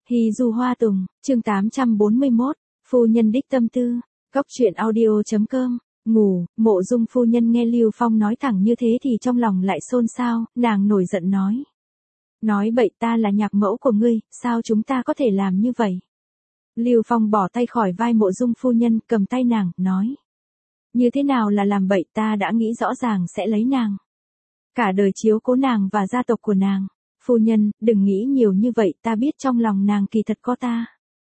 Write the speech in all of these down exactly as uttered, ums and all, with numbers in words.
Hy du hoa tùng, chương tám trăm bốn mươi mốt, phu nhân đích tâm tư, cóc truyện audio.com, ngủ, Mộ Dung phu nhân nghe Lưu Phong nói thẳng như thế thì trong lòng lại xôn xao, nàng nổi giận nói. Nói bậy, ta là nhạc mẫu của ngươi, sao chúng ta có thể làm như vậy? Lưu Phong bỏ tay khỏi vai Mộ Dung phu nhân, cầm tay nàng, nói. Như thế nào là làm bậy, ta đã nghĩ rõ ràng sẽ lấy nàng. Cả đời chiếu cố nàng và gia tộc của nàng. Phu nhân, đừng nghĩ nhiều như vậy, ta biết trong lòng nàng kỳ thật có ta.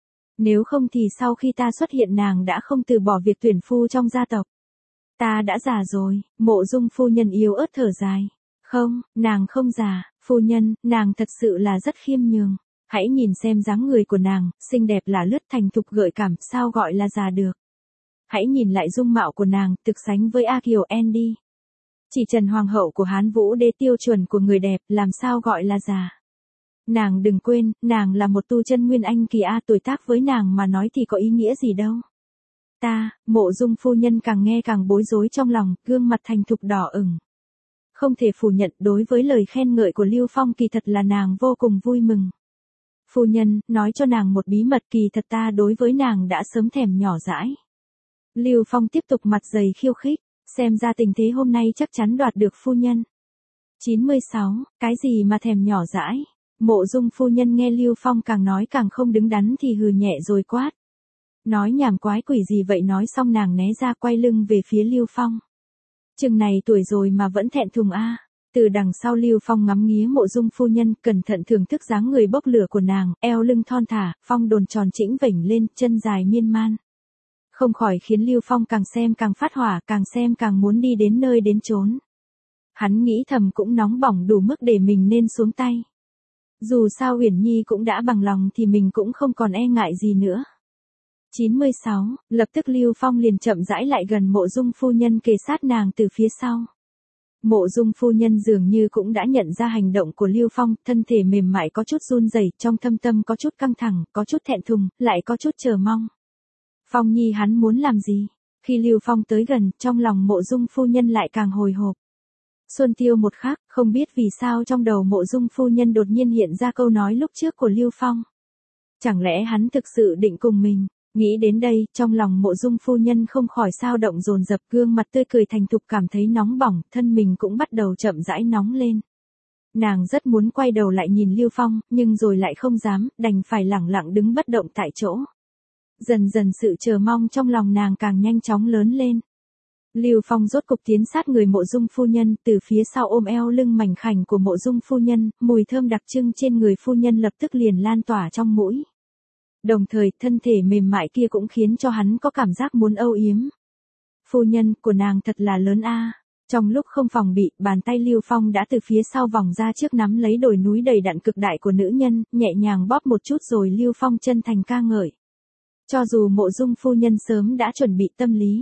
Nếu không thì sau khi ta xuất hiện nàng đã không từ bỏ việc tuyển phu trong gia tộc. Ta đã già rồi, Mộ Dung phu nhân yếu ớt thở dài. Không, nàng không già, phu nhân, nàng thật sự là rất khiêm nhường. Hãy nhìn xem dáng người của nàng, xinh đẹp là lướt thành thục gợi cảm, sao gọi là già được. Hãy nhìn lại dung mạo của nàng, thực sánh với A Kiều Andy. Chỉ Trần Hoàng hậu của Hán Vũ Đế tiêu chuẩn của người đẹp, làm sao gọi là già. Nàng đừng quên, nàng là một tu chân nguyên anh kỳ A, tuổi tác với nàng mà nói thì có ý nghĩa gì đâu. Ta, Mộ Dung phu nhân càng nghe càng bối rối trong lòng, gương mặt thành thục đỏ ửng. Không thể phủ nhận, đối với lời khen ngợi của Lưu Phong kỳ thật là nàng vô cùng vui mừng. Phu nhân, nói cho nàng một bí mật, kỳ thật ta đối với nàng đã sớm thèm nhỏ dãi. Lưu Phong tiếp tục mặt dày khiêu khích, xem ra tình thế hôm nay chắc chắn đoạt được phu nhân. chín mươi sáu, cái gì mà thèm nhỏ dãi? Mộ Dung phu nhân nghe Lưu Phong càng nói càng không đứng đắn thì hừ nhẹ rồi quát. Nói nhảm quái quỷ gì vậy, nói xong nàng né ra quay lưng về phía Lưu Phong. Chừng này tuổi rồi mà vẫn thẹn thùng a. Từ đằng sau Lưu Phong ngắm nghía Mộ Dung phu nhân, cẩn thận thưởng thức dáng người bốc lửa của nàng, eo lưng thon thả, phong đồn tròn chỉnh vểnh lên, chân dài miên man. Không khỏi khiến Lưu Phong càng xem càng phát hỏa, càng xem càng muốn đi đến nơi đến chốn. Hắn nghĩ thầm cũng nóng bỏng đủ mức để mình nên xuống tay. Dù sao Uyển Nhi cũng đã bằng lòng thì mình cũng không còn e ngại gì nữa. chín mươi sáu, lập tức Lưu Phong liền chậm rãi lại gần Mộ Dung phu nhân, kề sát nàng từ phía sau. Mộ Dung phu nhân dường như cũng đã nhận ra hành động của Lưu Phong, thân thể mềm mại có chút run rẩy, trong thâm tâm có chút căng thẳng, có chút thẹn thùng, lại có chút chờ mong. Phong Nhi hắn muốn làm gì? Khi Lưu Phong tới gần, trong lòng Mộ Dung phu nhân lại càng hồi hộp. Xuân tiêu một khắc, không biết vì sao trong đầu Mộ Dung phu nhân đột nhiên hiện ra câu nói lúc trước của Lưu Phong. Chẳng lẽ hắn thực sự định cùng mình? Nghĩ đến đây, trong lòng Mộ Dung phu nhân không khỏi sao động dồn dập, gương mặt tươi cười thành thục cảm thấy nóng bỏng, thân mình cũng bắt đầu chậm rãi nóng lên. Nàng rất muốn quay đầu lại nhìn Lưu Phong, nhưng rồi lại không dám, đành phải lẳng lặng đứng bất động tại chỗ. Dần dần sự chờ mong trong lòng nàng càng nhanh chóng lớn lên. Lưu Phong rốt cục tiến sát người Mộ Dung phu nhân, từ phía sau ôm eo lưng mảnh khảnh của Mộ Dung phu nhân, mùi thơm đặc trưng trên người phu nhân lập tức liền lan tỏa trong mũi. Đồng thời, thân thể mềm mại kia cũng khiến cho hắn có cảm giác muốn âu yếm. Phu nhân của nàng thật là lớn a. Trong lúc không phòng bị, bàn tay Lưu Phong đã từ phía sau vòng ra trước nắm lấy đồi núi đầy đặn cực đại của nữ nhân, nhẹ nhàng bóp một chút rồi Lưu Phong chân thành ca ngợi. Cho dù Mộ Dung phu nhân sớm đã chuẩn bị tâm lý.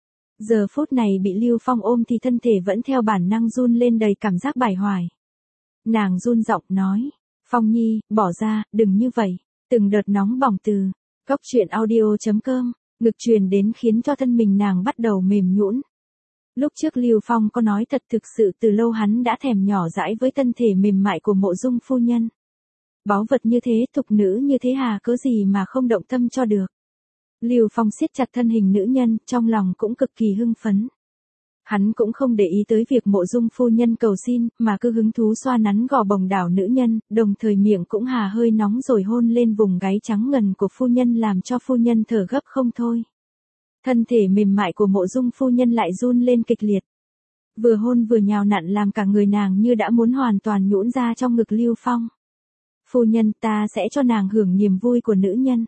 Giờ phút này bị Lưu Phong ôm thì thân thể vẫn theo bản năng run lên đầy cảm giác bải hoài. Nàng run giọng nói, Phong Nhi, bỏ ra, đừng như vậy. Từng đợt nóng bỏng từ cóc truyện audio.com, ngực truyền đến khiến cho thân mình nàng bắt đầu mềm nhũn. Lúc trước Lưu Phong có nói thật, thực sự từ lâu hắn đã thèm nhỏ dãi với thân thể mềm mại của Mộ Dung phu nhân. Báu vật như thế, thục nữ như thế hà cớ gì mà không động tâm cho được. Lưu Phong siết chặt thân hình nữ nhân, trong lòng cũng cực kỳ hưng phấn. Hắn cũng không để ý tới việc Mộ Dung phu nhân cầu xin, mà cứ hứng thú xoa nắn gò bồng đảo nữ nhân, đồng thời miệng cũng hà hơi nóng rồi hôn lên vùng gáy trắng ngần của phu nhân làm cho phu nhân thở gấp không thôi. Thân thể mềm mại của Mộ Dung phu nhân lại run lên kịch liệt. Vừa hôn vừa nhào nặn làm cả người nàng như đã muốn hoàn toàn nhũn ra trong ngực Lưu Phong. Phu nhân, ta sẽ cho nàng hưởng niềm vui của nữ nhân.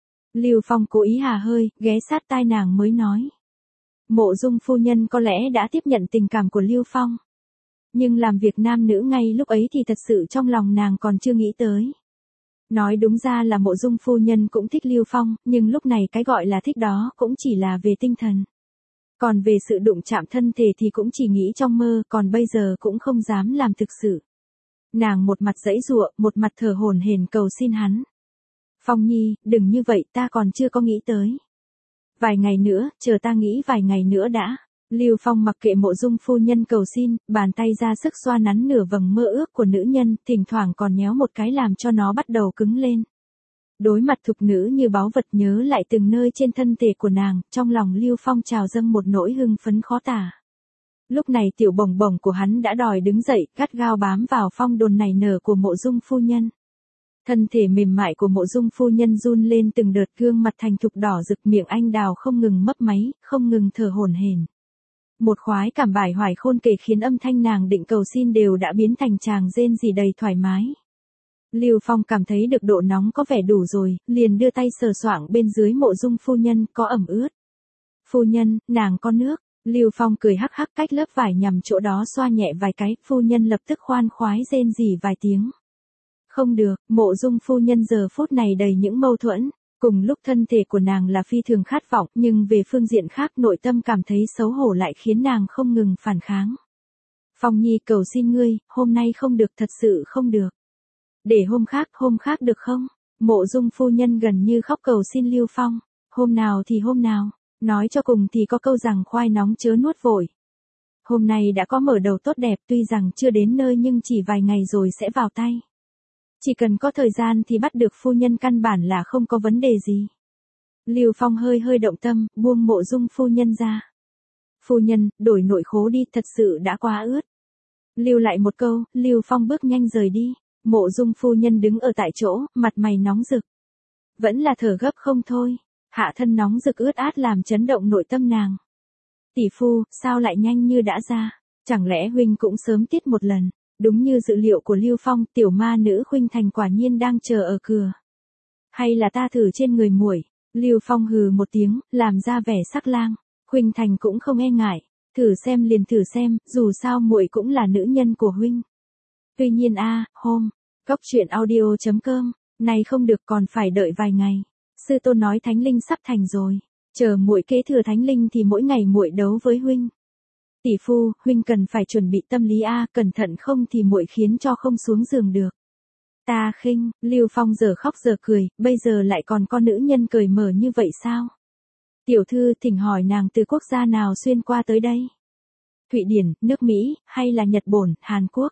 Lưu Phong cố ý hà hơi, ghé sát tai nàng mới nói. Mộ Dung phu nhân có lẽ đã tiếp nhận tình cảm của Lưu Phong. Nhưng làm việc nam nữ ngay lúc ấy thì thật sự trong lòng nàng còn chưa nghĩ tới. Nói đúng ra là Mộ Dung phu nhân cũng thích Lưu Phong, nhưng lúc này cái gọi là thích đó cũng chỉ là về tinh thần. Còn về sự đụng chạm thân thể thì cũng chỉ nghĩ trong mơ, còn bây giờ cũng không dám làm thực sự. Nàng một mặt giãy giụa, một mặt thở hổn hển cầu xin hắn. Phong Nhi, đừng như vậy, ta còn chưa có nghĩ tới. Vài ngày nữa, chờ ta nghĩ vài ngày nữa đã. Lưu Phong mặc kệ Mộ Dung phu nhân cầu xin, bàn tay ra sức xoa nắn nửa vầng mơ ước của nữ nhân, thỉnh thoảng còn nhéo một cái làm cho nó bắt đầu cứng lên. Đối mặt thục nữ như báu vật nhớ lại từng nơi trên thân thể của nàng, trong lòng Lưu Phong trào dâng một nỗi hưng phấn khó tả. Lúc này tiểu bồng bồng của hắn đã đòi đứng dậy, gắt gao bám vào phong đồn nảy nở của Mộ Dung phu nhân. Thân thể mềm mại của Mộ Dung phu nhân run lên từng đợt, gương mặt thành thục đỏ rực, miệng anh đào không ngừng mấp máy, không ngừng thở hổn hển. Một khoái cảm bải hoài khôn kể khiến âm thanh nàng định cầu xin đều đã biến thành tràng rên rỉ đầy thoải mái. Lưu Phong cảm thấy được độ nóng có vẻ đủ rồi, liền đưa tay sờ soạng bên dưới Mộ Dung phu nhân, có ẩm ướt. Phu nhân, nàng có nước. Lưu Phong cười hắc hắc cách lớp vải nhằm chỗ đó xoa nhẹ vài cái, phu nhân lập tức khoan khoái rên rỉ vài tiếng. Không được, Mộ Dung phu nhân giờ phút này đầy những mâu thuẫn, cùng lúc thân thể của nàng là phi thường khát vọng, nhưng về phương diện khác nội tâm cảm thấy xấu hổ lại khiến nàng không ngừng phản kháng. Phong Nhi cầu xin ngươi, hôm nay không được, thật sự không được. Để hôm khác, hôm khác được không? Mộ Dung phu nhân gần như khóc cầu xin Lưu Phong. Hôm nào thì hôm nào, nói cho cùng thì có câu rằng khoai nóng chớ nuốt vội. Hôm nay đã có mở đầu tốt đẹp, tuy rằng chưa đến nơi nhưng chỉ vài ngày rồi sẽ vào tay. Chỉ cần có thời gian thì bắt được phu nhân căn bản là không có vấn đề gì. Lưu Phong hơi hơi động tâm, buông Mộ Dung phu nhân ra. Phu nhân, đổi nội khố đi, thật sự đã quá ướt. Lưu lại một câu, Lưu Phong bước nhanh rời đi. Mộ Dung phu nhân đứng ở tại chỗ, mặt mày nóng rực. Vẫn là thở gấp không thôi. Hạ thân nóng rực ướt át làm chấn động nội tâm nàng. Tỷ phu, sao lại nhanh như đã ra? Chẳng lẽ huynh cũng sớm tiết một lần? Đúng như dự liệu của Lưu Phong, tiểu ma nữ Khuynh Thành quả nhiên đang chờ ở cửa. Hay là ta thử trên người muội? Lưu Phong hừ một tiếng, làm ra vẻ sắc lang. Khuynh Thành cũng không e ngại, thử xem liền thử xem, dù sao muội cũng là nữ nhân của huynh. Tuy nhiên a, à, hôm, cốc truyện audio chấm com, này không được, còn phải đợi vài ngày. Sư tôn nói thánh linh sắp thành rồi, chờ muội kế thừa thánh linh thì mỗi ngày muội đấu với huynh. Tỷ phu, huynh cần phải chuẩn bị tâm lý a, cẩn thận không thì muội khiến cho không xuống giường được. Ta khinh, Lưu Phong giờ khóc giờ cười, bây giờ lại còn con nữ nhân cười mở như vậy sao? Tiểu thư, thỉnh hỏi nàng từ quốc gia nào xuyên qua tới đây? Thụy Điển, nước Mỹ, hay là Nhật Bản, Hàn Quốc?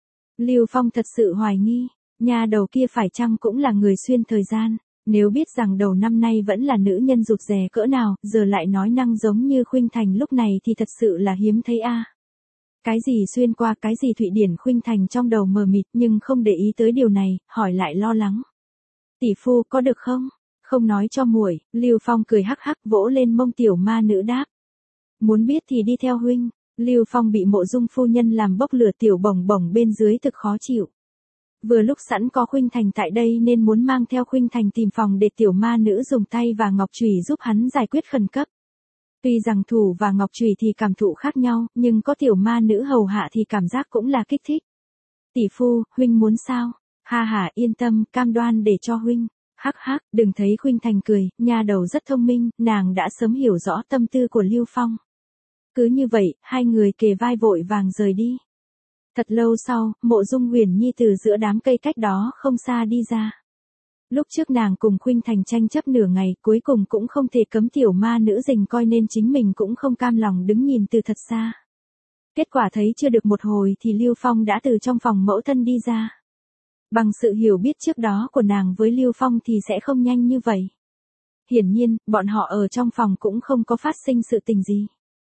Lưu Phong thật sự hoài nghi, nhà đầu kia phải chăng cũng là người xuyên thời gian? Nếu biết rằng đầu năm nay vẫn là nữ nhân rụt rè cỡ nào, giờ lại nói năng giống như Khuynh Thành lúc này thì thật sự là hiếm thấy a. À. Cái gì xuyên qua, cái gì Thụy Điển, Khuynh Thành trong đầu mờ mịt nhưng không để ý tới điều này, hỏi lại lo lắng. Tỷ phu có được không? Không nói cho muội. Lưu Phong cười hắc hắc vỗ lên mông tiểu ma nữ đáp. Muốn biết thì đi theo huynh. Lưu Phong bị Mộ Dung phu nhân làm bốc lửa, tiểu bồng bồng bên dưới thực khó chịu. Vừa lúc sẵn có Khuynh Thành tại đây nên muốn mang theo Khuynh Thành tìm phòng để tiểu ma nữ dùng tay và ngọc chùy giúp hắn giải quyết khẩn cấp. Tuy rằng thủ và ngọc chùy thì cảm thụ khác nhau, nhưng có tiểu ma nữ hầu hạ thì cảm giác cũng là kích thích. Tỷ phu, huynh muốn sao? Ha ha, yên tâm, cam đoan để cho huynh. Hắc hắc, đừng thấy Khuynh Thành cười, nha đầu rất thông minh, nàng đã sớm hiểu rõ tâm tư của Lưu Phong. Cứ như vậy, hai người kề vai vội vàng rời đi. Thật lâu sau, Mộ Dung Huyền Nhi từ giữa đám cây cách đó không xa đi ra. Lúc trước nàng cùng Khuynh Thành tranh chấp nửa ngày, cuối cùng cũng không thể cấm tiểu ma nữ rình coi nên chính mình cũng không cam lòng đứng nhìn từ thật xa. Kết quả thấy chưa được một hồi thì Lưu Phong đã từ trong phòng mẫu thân đi ra. Bằng sự hiểu biết trước đó của nàng với Lưu Phong thì sẽ không nhanh như vậy. Hiển nhiên, bọn họ ở trong phòng cũng không có phát sinh sự tình gì.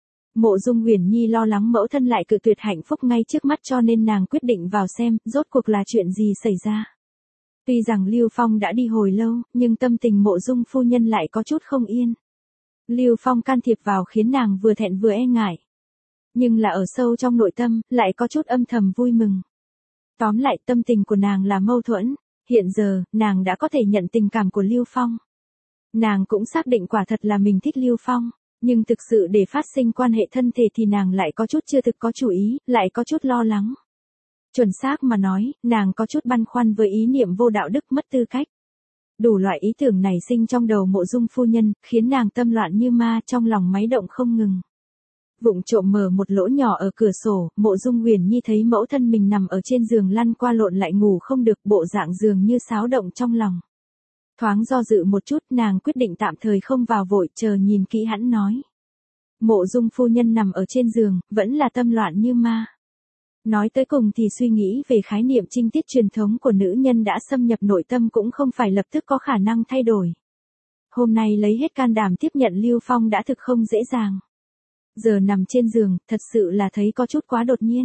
Mộ Dung Huyền Nhi lo lắng mẫu thân lại cự tuyệt hạnh phúc ngay trước mắt cho nên nàng quyết định vào xem, rốt cuộc là chuyện gì xảy ra. Tuy rằng Lưu Phong đã đi hồi lâu, nhưng tâm tình Mộ Dung phu nhân lại có chút không yên. Lưu Phong can thiệp vào khiến nàng vừa thẹn vừa e ngại. Nhưng là ở sâu trong nội tâm, lại có chút âm thầm vui mừng. Tóm lại tâm tình của nàng là mâu thuẫn, hiện giờ, nàng đã có thể nhận tình cảm của Lưu Phong. Nàng cũng xác định quả thật là mình thích Lưu Phong. Nhưng thực sự để phát sinh quan hệ thân thể thì nàng lại có chút chưa thực có chủ ý, lại có chút lo lắng. Chuẩn xác mà nói, nàng có chút băn khoăn với ý niệm vô đạo đức mất tư cách. Đủ loại ý tưởng nảy sinh trong đầu Mộ Dung phu nhân, khiến nàng tâm loạn như ma, trong lòng máy động không ngừng. Vụng trộm mở một lỗ nhỏ ở cửa sổ, Mộ Dung Huyền Nhi thấy mẫu thân mình nằm ở trên giường lăn qua lộn lại ngủ không được, bộ dạng giường như xáo động trong lòng. Thoáng do dự một chút, nàng quyết định tạm thời không vào vội, chờ nhìn kỹ hẵng nói. Mộ Dung phu nhân nằm ở trên giường, vẫn là tâm loạn như ma. Nói tới cùng thì suy nghĩ về khái niệm trinh tiết truyền thống của nữ nhân đã xâm nhập nội tâm cũng không phải lập tức có khả năng thay đổi. Hôm nay lấy hết can đảm tiếp nhận Lưu Phong đã thực không dễ dàng. Giờ nằm trên giường, thật sự là thấy có chút quá đột nhiên.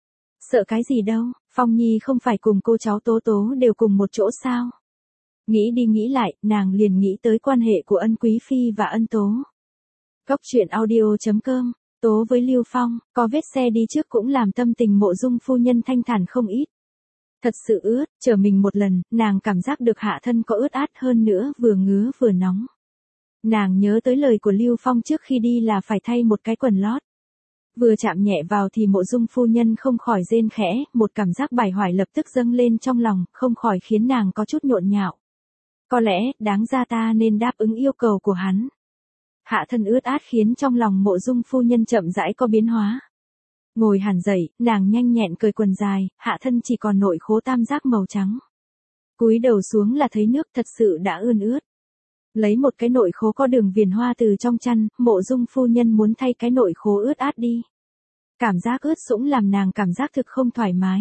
Sợ cái gì đâu, Phong Nhi không phải cùng cô cháu Tố Tố đều cùng một chỗ sao? Nghĩ đi nghĩ lại, nàng liền nghĩ tới quan hệ của Ân Quý Phi và Ân Tố. Góc truyện audio chấm com, Tố với Lưu Phong, có vết xe đi trước cũng làm tâm tình Mộ Dung phu nhân thanh thản không ít. Thật sự ướt, chờ mình một lần, nàng cảm giác được hạ thân có ướt át hơn nữa, vừa ngứa vừa nóng. Nàng nhớ tới lời của Lưu Phong trước khi đi là phải thay một cái quần lót. Vừa chạm nhẹ vào thì Mộ Dung phu nhân không khỏi rên khẽ, một cảm giác bài hoài lập tức dâng lên trong lòng, không khỏi khiến nàng có chút nhộn nhạo. Có lẽ, đáng ra ta nên đáp ứng yêu cầu của hắn. Hạ thân ướt át khiến trong lòng Mộ Dung phu nhân chậm rãi có biến hóa. Ngồi hẳn dậy, nàng nhanh nhẹn cởi quần dài, hạ thân chỉ còn nội khố tam giác màu trắng. Cúi đầu xuống là thấy nước thật sự đã ươn ướt. Lấy một cái nội khố có đường viền hoa từ trong chăn, Mộ Dung phu nhân muốn thay cái nội khố ướt át đi. Cảm giác ướt sũng làm nàng cảm giác thực không thoải mái.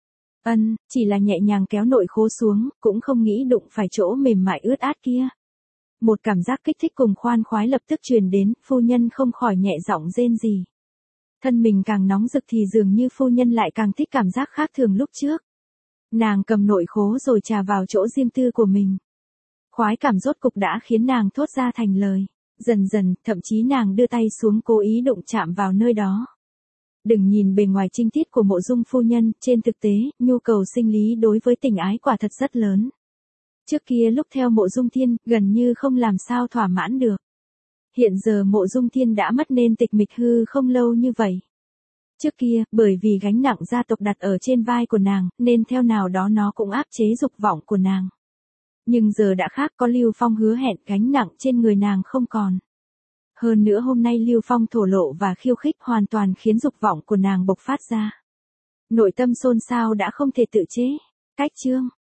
Ân, chỉ là nhẹ nhàng kéo nội khố xuống, cũng không nghĩ đụng phải chỗ mềm mại ướt át kia. Một cảm giác kích thích cùng khoan khoái lập tức truyền đến, phu nhân không khỏi nhẹ giọng rên rỉ. Thân mình càng nóng rực thì dường như phu nhân lại càng thích cảm giác khác thường lúc trước. Nàng cầm nội khố rồi trà vào chỗ riêng tư của mình. Khoái cảm rốt cục đã khiến nàng thốt ra thành lời. Dần dần, thậm chí nàng đưa tay xuống cố ý đụng chạm vào nơi đó. Đừng nhìn bề ngoài trinh tiết của Mộ Dung phu nhân, trên thực tế, nhu cầu sinh lý đối với tình ái quả thật rất lớn. Trước kia lúc theo Mộ Dung Thiên, gần như không làm sao thỏa mãn được. Hiện giờ Mộ Dung Thiên đã mất nên tịch mịch hư không lâu như vậy. Trước kia, bởi vì gánh nặng gia tộc đặt ở trên vai của nàng, nên theo nào đó nó cũng áp chế dục vọng của nàng. Nhưng giờ đã khác, có Lưu Phong hứa hẹn, gánh nặng trên người nàng không còn. Hơn nữa hôm nay Lưu Phong thổ lộ và khiêu khích hoàn toàn khiến dục vọng của nàng bộc phát ra. Nội tâm xôn xao đã không thể tự chế. Cách chương